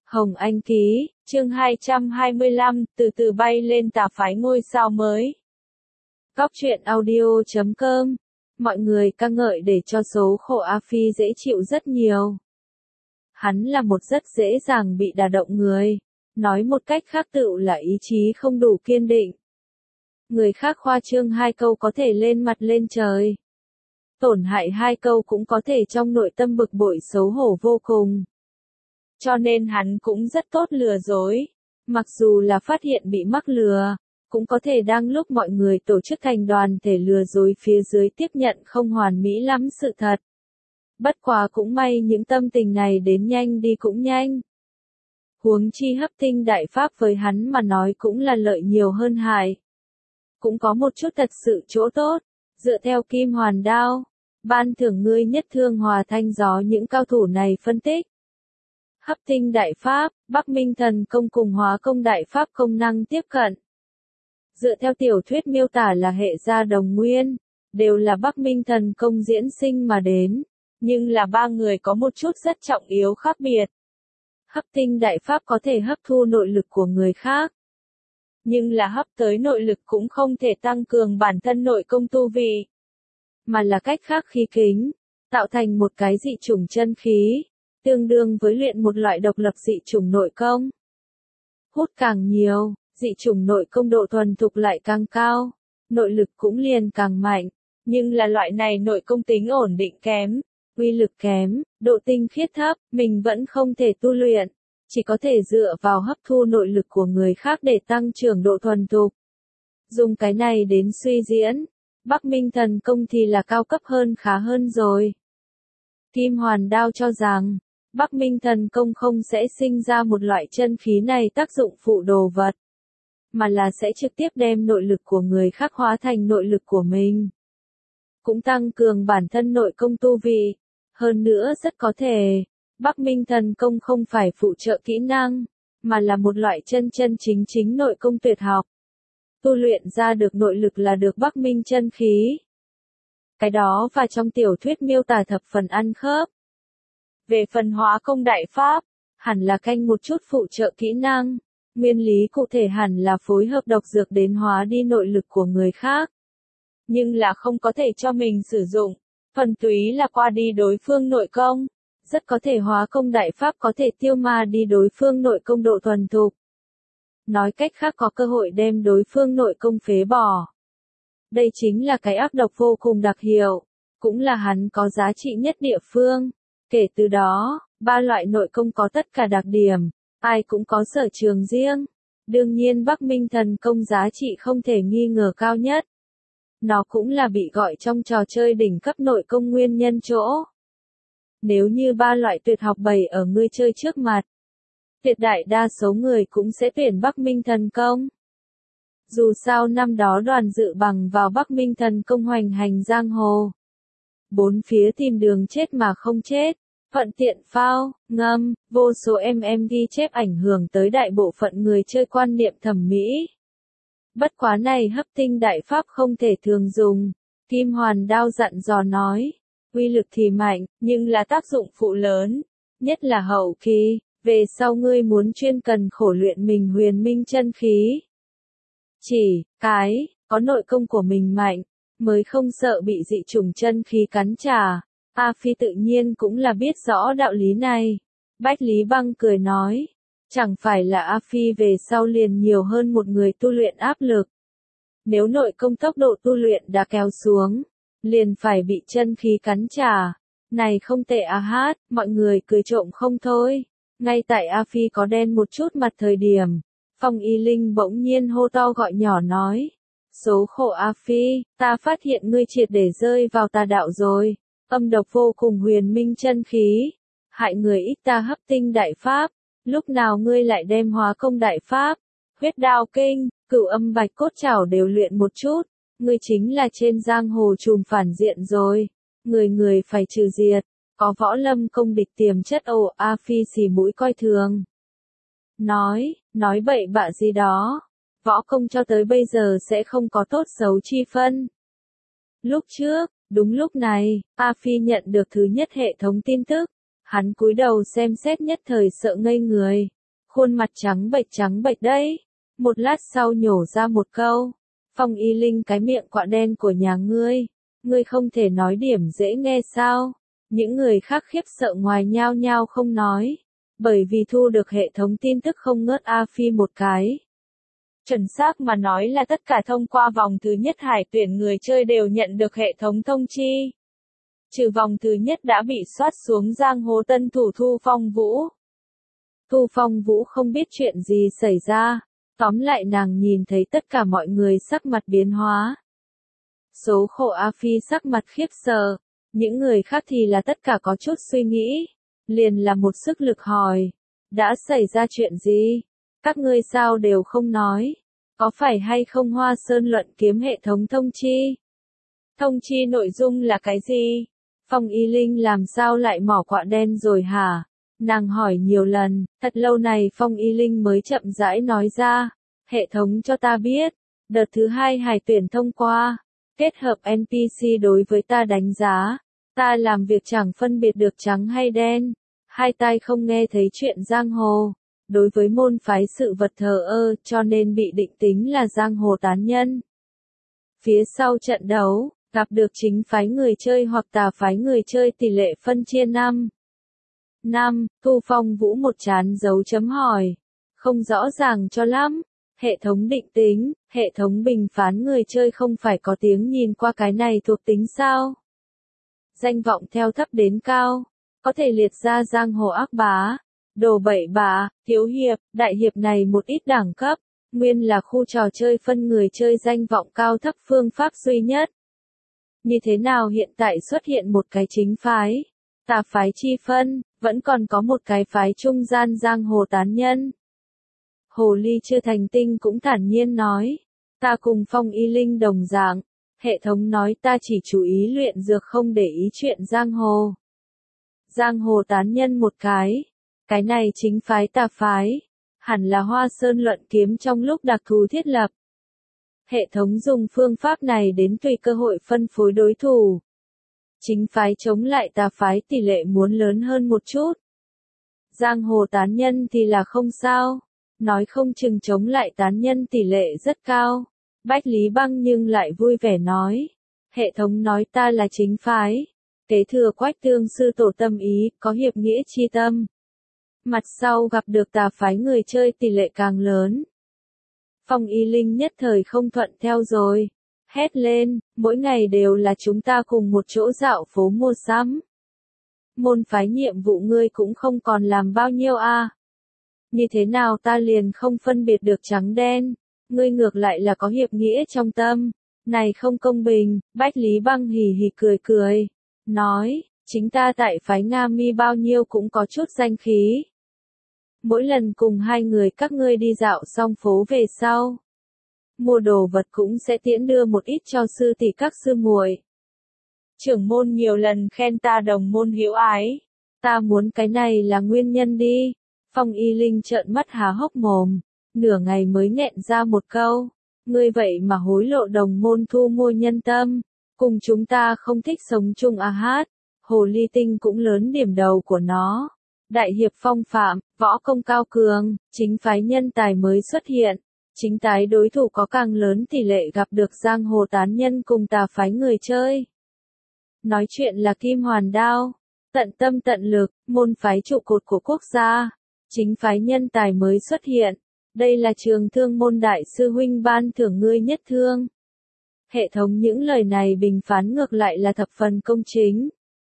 Hồng Anh ký, chương 225, từ từ bay lên tà phái ngôi sao mới. Góc truyện audio.com. Mọi người ca ngợi để cho số khổ A Phi dễ chịu rất nhiều. Hắn là một rất dễ dàng bị đả động người. Nói một cách khác tựu là ý chí không đủ kiên định. Người khác khoa trương 2 câu có thể lên mặt lên trời. Tổn hại 2 câu cũng có thể trong nội tâm bực bội xấu hổ vô cùng. Cho nên hắn cũng rất tốt lừa dối. Mặc dù là phát hiện bị mắc lừa, cũng có thể đang lúc mọi người tổ chức thành đoàn thể lừa dối phía dưới tiếp nhận không hoàn mỹ lắm sự thật. Bất quá cũng may những tâm tình này đến nhanh đi cũng nhanh. Huống chi hấp tinh đại pháp với hắn mà nói cũng là lợi nhiều hơn hại. Cũng có một chút thật sự chỗ tốt, dựa theo kim hoàn đao, ban thưởng ngươi nhất thương hòa thanh gió những cao thủ này phân tích. Hấp tinh đại pháp, Bắc Minh thần công cùng hóa công đại pháp công năng tiếp cận. Dựa theo tiểu thuyết miêu tả là hệ gia đồng nguyên, đều là Bắc Minh thần công diễn sinh mà đến, nhưng là ba người có một chút rất trọng yếu khác biệt. Hấp tinh đại pháp có thể hấp thu nội lực của người khác, nhưng là hấp tới nội lực cũng không thể tăng cường bản thân nội công tu vi, mà là cách khác khí kính, tạo thành một cái dị chủng chân khí. Tương đương với luyện một loại độc lập dị chủng nội công. Hút càng nhiều, dị chủng nội công độ thuần thục lại càng cao, nội lực cũng liền càng mạnh, nhưng là loại này nội công tính ổn định kém, uy lực kém, độ tinh khiết thấp, mình vẫn không thể tu luyện, chỉ có thể dựa vào hấp thu nội lực của người khác để tăng trưởng độ thuần thục. Dùng cái này đến suy diễn, Bắc Minh thần công thì là cao cấp hơn khá hơn rồi. Kim hoàn đao cho rằng, Bắc Minh thần công không sẽ sinh ra một loại chân khí này tác dụng phụ đồ vật, mà là sẽ trực tiếp đem nội lực của người khác hóa thành nội lực của mình. Cũng tăng cường bản thân nội công tu vi. Hơn nữa rất có thể, Bắc Minh thần công không phải phụ trợ kỹ năng, mà là một loại chân chính nội công tuyệt học. Tu luyện ra được nội lực là được Bắc Minh chân khí. Cái đó và trong tiểu thuyết miêu tả thập phần ăn khớp. Về phần hóa công đại pháp, hẳn là canh một chút phụ trợ kỹ năng, nguyên lý cụ thể hẳn là phối hợp độc dược đến hóa đi nội lực của người khác. Nhưng là không có thể cho mình sử dụng, thuần túy là qua đi đối phương nội công, rất có thể hóa công đại pháp có thể tiêu ma đi đối phương nội công độ thuần thục. Nói cách khác có cơ hội đem đối phương nội công phế bỏ. Đây chính là cái ác độc vô cùng đặc hiệu, cũng là hắn có giá trị nhất địa phương. Kể từ đó, ba loại nội công có tất cả đặc điểm, ai cũng có sở trường riêng. Đương nhiên Bắc Minh thần công giá trị không thể nghi ngờ cao nhất. Nó cũng là bị gọi trong trò chơi đỉnh cấp nội công nguyên nhân chỗ. Nếu như ba loại tuyệt học bày ở người chơi trước mặt, tuyệt đại đa số người cũng sẽ tuyển Bắc Minh thần công. Dù sao năm đó Đoàn Dự bằng vào Bắc Minh thần công hoành hành giang hồ. Bốn phía tìm đường chết mà không chết, thuận tiện phao, ngâm, vô số ghi chép ảnh hưởng tới đại bộ phận người chơi quan niệm thẩm mỹ. Bất quá này hấp tinh đại pháp không thể thường dùng, Kim hoàn đao dặn dò nói, uy lực thì mạnh, nhưng là tác dụng phụ lớn, nhất là hậu kỳ, về sau ngươi muốn chuyên cần khổ luyện mình huyền minh chân khí. Chỉ, có nội công của mình mạnh, mới không sợ bị dị chủng chân khí cắn trả. A Phi tự nhiên cũng là biết rõ đạo lý này. Bách Lý Băng cười nói, chẳng phải là A Phi về sau liền nhiều hơn một người tu luyện áp lực. Nếu nội công tốc độ tu luyện đã kéo xuống, liền phải bị chân khí cắn trả. Này không tệ à hát, mọi người cười trộm không thôi. Ngay tại A Phi có đen một chút mặt thời điểm, Phong Y Linh bỗng nhiên hô to gọi nhỏ nói. Số khổ A Phi, ta phát hiện ngươi triệt để rơi vào tà đạo rồi, âm độc vô cùng huyền minh chân khí, hại người ít ta hấp tinh đại pháp, lúc nào ngươi lại đem hóa công đại pháp, huyết đao kinh, cửu âm bạch cốt chảo đều luyện một chút, ngươi chính là trên giang hồ trùm phản diện rồi, người phải trừ diệt, có võ lâm công địch tiềm chất ồ. A Phi xì mũi coi thường. Nói bậy bạ gì đó. Võ công cho tới bây giờ sẽ không có tốt xấu chi phân. Lúc trước, đúng lúc này, A Phi nhận được thứ nhất hệ thống tin tức. Hắn cúi đầu xem xét nhất thời sợ ngây người. khuôn mặt trắng bệch đấy. Một lát sau nhổ ra một câu. Phong Y Linh, cái miệng quạ đen của nhà ngươi không thể nói điểm dễ nghe sao? Những người khác khiếp sợ ngoài nhao nhao không nói. Bởi vì thu được hệ thống tin tức không ngớt A Phi một cái. Chuẩn xác mà nói là tất cả thông qua vòng thứ nhất hải tuyển người chơi đều nhận được hệ thống thông chi. Trừ vòng thứ nhất đã bị soát xuống giang hồ tân thủ Thu Phong Vũ. Thu Phong Vũ không biết chuyện gì xảy ra. Tóm lại nàng nhìn thấy tất cả mọi người sắc mặt biến hóa. Số khổ A Phi sắc mặt khiếp sợ. Những người khác thì là tất cả có chút suy nghĩ. Liền là một sức lực hỏi. Đã xảy ra chuyện gì? Các ngươi sao đều không nói? Có phải hay không Hoa Sơn luận kiếm hệ thống thông chi? Thông chi nội dung là cái gì? Phong Y Linh làm sao lại mỏ quạ đen rồi hả? Nàng hỏi nhiều lần, thật lâu này Phong Y Linh mới chậm rãi nói ra. Hệ thống cho ta biết, đợt thứ 2 hải tuyển thông qua, kết hợp NPC đối với ta đánh giá, ta làm việc chẳng phân biệt được trắng hay đen, hai tai không nghe thấy chuyện giang hồ, đối với môn phái sự vật thờ ơ cho nên bị định tính là giang hồ tán nhân. Phía sau trận đấu, gặp được chính phái người chơi hoặc tà phái người chơi tỷ lệ phân chia 5. Thu Phong Vũ một trán dấu chấm hỏi. Không rõ ràng cho lắm. Hệ thống định tính, hệ thống bình phán người chơi không phải có tiếng nhìn qua cái này thuộc tính sao? Danh vọng theo thấp đến cao, có thể liệt ra giang hồ ác bá, đồ bậy bạ, thiếu hiệp, đại hiệp này một ít đẳng cấp, nguyên là khu trò chơi phân người chơi danh vọng cao thấp phương pháp duy nhất. Như thế nào hiện tại xuất hiện một cái chính phái, tà phái chi phân, vẫn còn có một cái phái trung gian giang hồ tán nhân. Hồ ly chưa thành tinh cũng thản nhiên nói, ta cùng Phong Y Linh đồng dạng, hệ thống nói ta chỉ chú ý luyện dược không để ý chuyện giang hồ. Giang hồ tán nhân một cái này chính phái tà phái, hẳn là Hoa Sơn luận kiếm trong lúc đặc thù thiết lập. Hệ thống dùng phương pháp này đến tùy cơ hội phân phối đối thủ. Chính phái chống lại tà phái tỷ lệ muốn lớn hơn một chút. Giang hồ tán nhân thì là không sao. Nói không chừng chống lại tán nhân tỷ lệ rất cao. Bách Lý Băng nhưng lại vui vẻ nói. Hệ thống nói ta là chính phái. Kế thừa Quách Tương sư tổ tâm ý, có hiệp nghĩa chi tâm. Mặt sau gặp được tà phái người chơi tỷ lệ càng lớn. Phong Y Linh nhất thời không thuận theo rồi. Hét lên, mỗi ngày đều là chúng ta cùng một chỗ dạo phố mua sắm. Môn phái nhiệm vụ ngươi cũng không còn làm bao nhiêu a. Như thế nào ta liền không phân biệt được trắng đen, ngươi ngược lại là có hiệp nghĩa trong tâm, này không công bình. Bách Lý Băng hì hì cười, nói, chính ta tại phái Nga Mi bao nhiêu cũng có chút danh khí. Mỗi lần cùng hai người các ngươi đi dạo xong phố về sau, mua đồ vật cũng sẽ tiễn đưa một ít cho sư tỷ các sư muội. Trưởng môn nhiều lần khen ta đồng môn hiếu ái, ta muốn cái này là nguyên nhân đi. Phong Y Linh trợn mắt há hốc mồm, nửa ngày mới nghẹn ra một câu, ngươi vậy mà hối lộ đồng môn thu mua nhân tâm, cùng chúng ta không thích sống chung à hát. Hồ ly tinh cũng lớn điểm đầu của nó. Đại hiệp phong phạm, võ công cao cường, chính phái nhân tài mới xuất hiện. Chính tái đối thủ có càng lớn tỷ lệ gặp được giang hồ tán nhân cùng tà phái người chơi. Nói chuyện là kim hoàn đao, tận tâm tận lực, môn phái trụ cột của quốc gia. Chính phái nhân tài mới xuất hiện. Đây là trường thương môn đại sư huynh ban thưởng ngươi nhất thương. Hệ thống những lời này bình phán ngược lại là thập phần công chính.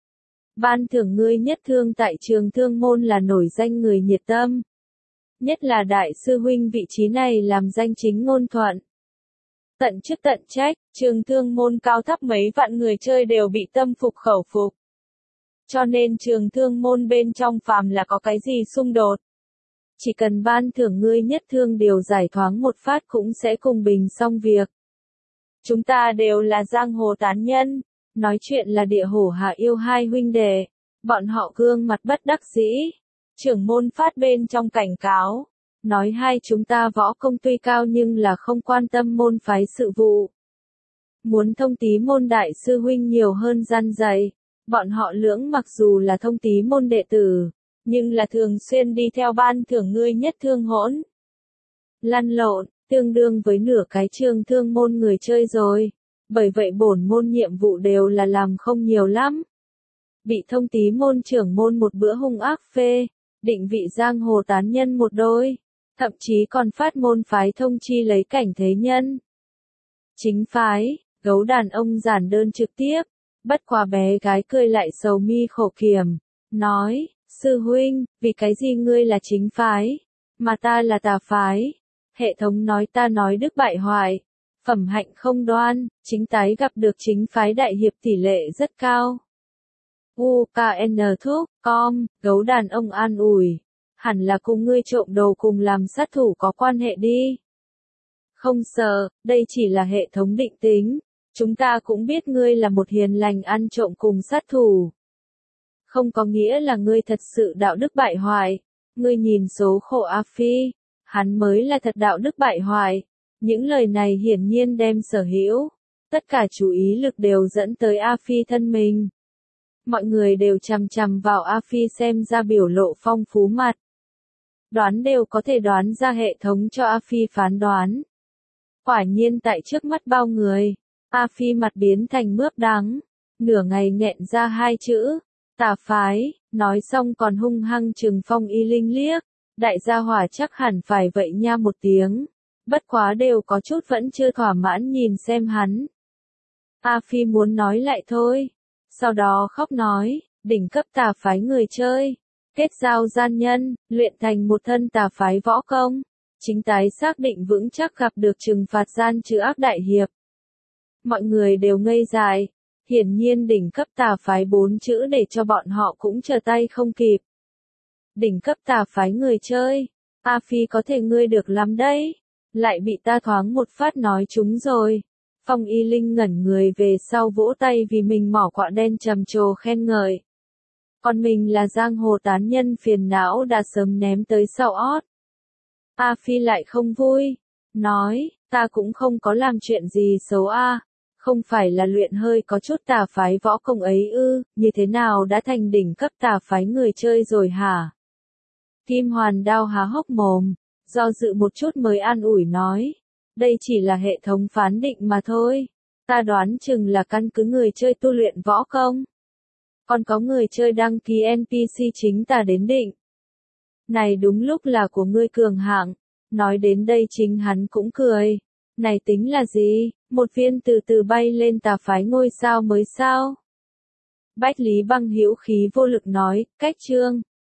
Ban thưởng ngươi nhất thương tại trường thương môn là nổi danh người nhiệt tâm. Nhất là đại sư huynh vị trí này làm danh chính ngôn thuận. Tận chức tận trách, trường thương môn cao thấp mấy vạn người chơi đều bị tâm phục khẩu phục. Cho nên trường thương môn bên trong phàm là có cái gì xung đột. Chỉ cần ban thưởng ngươi nhất thương điều giải thoáng một phát cũng sẽ cùng bình xong việc. Chúng ta đều là giang hồ tán nhân, nói chuyện là địa hổ hạ yêu hai huynh đệ, bọn họ gương mặt bất đắc dĩ. Trưởng môn phát bên trong cảnh cáo, nói hai chúng ta võ công tuy cao nhưng là không quan tâm môn phái sự vụ. Muốn thông tí môn đại sư huynh nhiều hơn gian dạy, bọn họ lưỡng mặc dù là thông tí môn đệ tử, nhưng là thường xuyên đi theo ban thưởng ngươi nhất thương hỗn. Lăn lộn, tương đương với nửa cái trường thương môn người chơi rồi. Bởi vậy bổn môn nhiệm vụ đều là làm không nhiều lắm. Bị thông tí môn trưởng môn một bữa hung ác phê, định vị giang hồ tán nhân một đôi, thậm chí còn phát môn phái thông chi lấy cảnh thế nhân. Chính phái, gấu đàn ông giản đơn trực tiếp, bất quá bé gái cười lại sầu mi khổ kiểm, nói, sư huynh, vì cái gì ngươi là chính phái, mà ta là tà phái. Hệ thống nói ta nói đức bại hoại, phẩm hạnh không đoan, chính tái gặp được chính phái đại hiệp tỷ lệ rất cao. UKN thuốc, com, gấu đàn ông an ủi, hẳn là cùng ngươi trộm đồ cùng làm sát thủ có quan hệ đi. Không sợ, đây chỉ là hệ thống định tính, chúng ta cũng biết ngươi là một hiền lành ăn trộm cùng sát thủ. Không có nghĩa là ngươi thật sự đạo đức bại hoại, ngươi nhìn số khổ A Phi, hắn mới là thật đạo đức bại hoại. Những lời này hiển nhiên đem sở hữu, tất cả chú ý lực đều dẫn tới A Phi thân mình. Mọi người đều chằm chằm vào A Phi xem ra biểu lộ phong phú mặt. Đoán đều có thể đoán ra hệ thống cho A Phi phán đoán. Quả nhiên tại trước mắt bao người, A Phi mặt biến thành mướp đắng, nửa ngày nghẹn ra hai chữ, tà phái, nói xong còn hung hăng trừng Phong Y Linh liếc, đại gia hỏa chắc hẳn phải vậy nha một tiếng, bất quá đều có chút vẫn chưa thỏa mãn nhìn xem hắn. A Phi muốn nói lại thôi, sau đó khóc nói, đỉnh cấp tà phái người chơi, kết giao gian nhân, luyện thành một thân tà phái võ công, chính tái xác định vững chắc gặp được trừng phạt gian trừ ác đại hiệp. Mọi người đều ngây dại, hiển nhiên đỉnh cấp tà phái 4 chữ để cho bọn họ cũng trở tay không kịp. Đỉnh cấp tà phái người chơi, A Phi có thể ngươi được lắm đấy, lại bị ta thoáng một phát nói trúng rồi. Phong Y Linh ngẩn người về sau vỗ tay vì mình mỏ quạ đen trầm trồ khen ngợi. Còn mình là giang hồ tán nhân phiền não đã sớm ném tới sau ót. A Phi lại không vui, nói, ta cũng không có làm chuyện gì xấu a, không phải là luyện hơi có chút tà phái võ công ấy ư, như thế nào đã thành đỉnh cấp tà phái người chơi rồi hả? Kim Hoàn Đao há hốc mồm, do dự một chút mới an ủi nói, đây chỉ là hệ thống phán định mà thôi, ta đoán chừng là căn cứ người chơi tu luyện võ công. Còn có người chơi đăng ký NPC chính ta đến định. Này đúng lúc là của ngươi cường hạng, nói đến đây chính hắn cũng cười. Này tính là gì, một viên từ từ bay lên tà phái ngôi sao mới sao? Bách Lý Băng hữu khí vô lực nói, cách chương.